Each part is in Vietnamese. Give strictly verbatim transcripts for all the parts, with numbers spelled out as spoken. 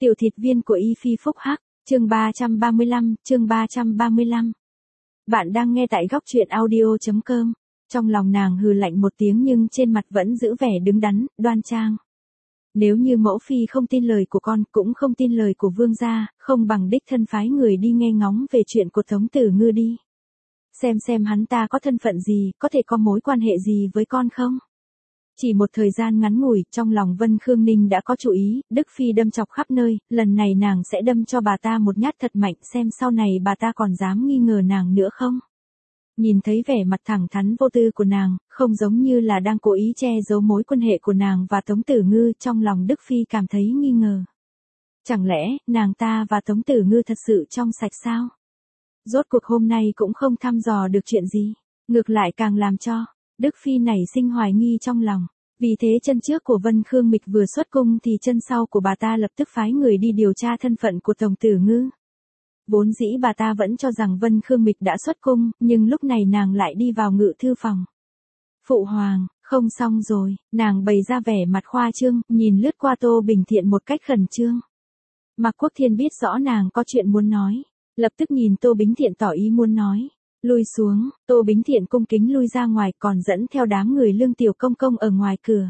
Tiểu thịt viên của Y Phi Phúc Hắc, chương ba trăm ba mươi lăm, chương ba trăm ba mươi lăm. Bạn đang nghe tại góc truyện audio.com. Trong lòng nàng hừ lạnh một tiếng nhưng trên mặt vẫn giữ vẻ đứng đắn, đoan trang. Nếu như mẫu phi không tin lời của con, cũng không tin lời của vương gia, không bằng đích thân phái người đi nghe ngóng về chuyện của Tống Tử Ngư đi. Xem xem hắn ta có thân phận gì, có thể có mối quan hệ gì với con không? Chỉ một thời gian ngắn ngủi, trong lòng Vân Khương Ninh đã có chủ ý, Đức Phi đâm chọc khắp nơi, lần này nàng sẽ đâm cho bà ta một nhát thật mạnh xem sau này bà ta còn dám nghi ngờ nàng nữa không. Nhìn thấy vẻ mặt thẳng thắn vô tư của nàng, không giống như là đang cố ý che giấu mối quan hệ của nàng và Tống Tử Ngư, trong lòng Đức Phi cảm thấy nghi ngờ. Chẳng lẽ, nàng ta và Tống Tử Ngư thật sự trong sạch sao? Rốt cuộc hôm nay cũng không thăm dò được chuyện gì, ngược lại càng làm cho Đức Phi nảy sinh hoài nghi trong lòng. Vì thế chân trước của Vân Khương Mịch vừa xuất cung thì chân sau của bà ta lập tức phái người đi điều tra thân phận của Tống Tử Ngư. Vốn dĩ bà ta vẫn cho rằng Vân Khương Mịch đã xuất cung, nhưng lúc này nàng lại đi vào ngự thư phòng. Phụ hoàng, không xong rồi, nàng bày ra vẻ mặt khoa trương, nhìn lướt qua Tô Bình Thiện một cách khẩn trương. Mạc Quốc Thiên biết rõ nàng có chuyện muốn nói, lập tức nhìn Tô Bính Thiện tỏ ý muốn nói. Lui xuống, Tô Bính Thiện cung kính lui ra ngoài còn dẫn theo đám người Lương Tiểu Công Công ở ngoài cửa.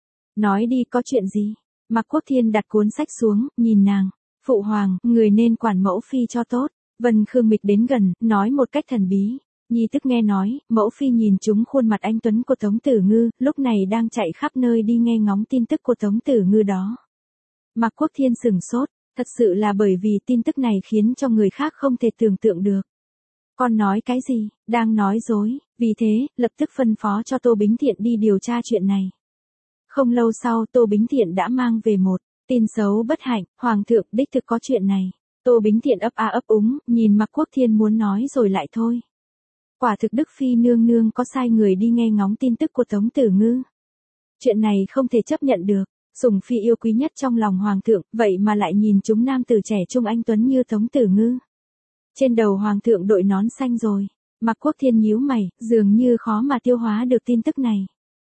Nói đi, có chuyện gì? Mạc Quốc Thiên đặt cuốn sách xuống, nhìn nàng. Phụ hoàng, người nên quản mẫu phi cho tốt. Vân Khương Mịch đến gần, nói một cách thần bí. Nhi tức nghe nói, mẫu phi nhìn trúng khuôn mặt anh tuấn của Tống Tử Ngư, lúc này đang chạy khắp nơi đi nghe ngóng tin tức của Tống Tử Ngư đó. Mạc Quốc Thiên sửng sốt, thật sự là bởi vì tin tức này khiến cho người khác không thể tưởng tượng được. Con nói cái gì, đang nói dối, vì thế, lập tức phân phó cho Tô Bính Thiện đi điều tra chuyện này. Không lâu sau Tô Bính Thiện đã mang về một tin xấu bất hạnh, hoàng thượng đích thực có chuyện này. Tô Bính Thiện ấp a ấp úng, nhìn Mạc Quốc Thiên muốn nói rồi lại thôi. Quả thực Đức Phi nương nương có sai người đi nghe ngóng tin tức của Tống Tử Ngư. Chuyện này không thể chấp nhận được, sủng phi yêu quý nhất trong lòng hoàng thượng, vậy mà lại nhìn chúng nam tử trẻ trung anh tuấn như Tống Tử Ngư. Trên đầu hoàng thượng đội nón xanh rồi. Mạc Quốc Thiên nhíu mày, dường như khó mà tiêu hóa được tin tức này.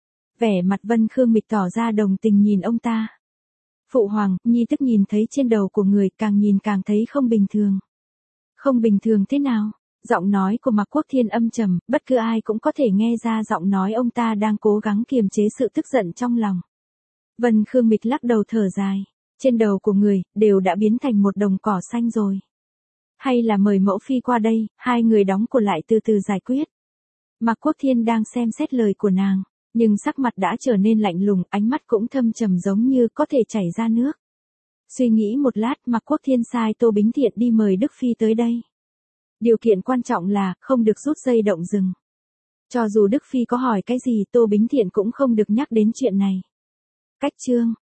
Vẻ mặt Vân Khương Mịch tỏ ra đồng tình nhìn ông ta. Phụ hoàng, nhi tức nhìn thấy trên đầu của người, càng nhìn càng thấy không bình thường. Không bình thường thế nào? Giọng nói của Mạc Quốc Thiên âm trầm, bất cứ ai cũng có thể nghe ra giọng nói ông ta đang cố gắng kiềm chế sự tức giận trong lòng. Vân Khương Mịch lắc đầu thở dài. Trên đầu của người, đều đã biến thành một đồng cỏ xanh rồi. Hay là mời mẫu phi qua đây, hai người đóng của lại từ từ giải quyết. Mạc Quốc Thiên đang xem xét lời của nàng, nhưng sắc mặt đã trở nên lạnh lùng, ánh mắt cũng thâm trầm giống như có thể chảy ra nước. Suy nghĩ một lát, Mạc Quốc Thiên sai Tô Bính Thiện đi mời Đức Phi tới đây. Điều kiện quan trọng là, không được rút dây động rừng. Cho dù Đức Phi có hỏi cái gì, Tô Bính Thiện cũng không được nhắc đến chuyện này. Cách chương,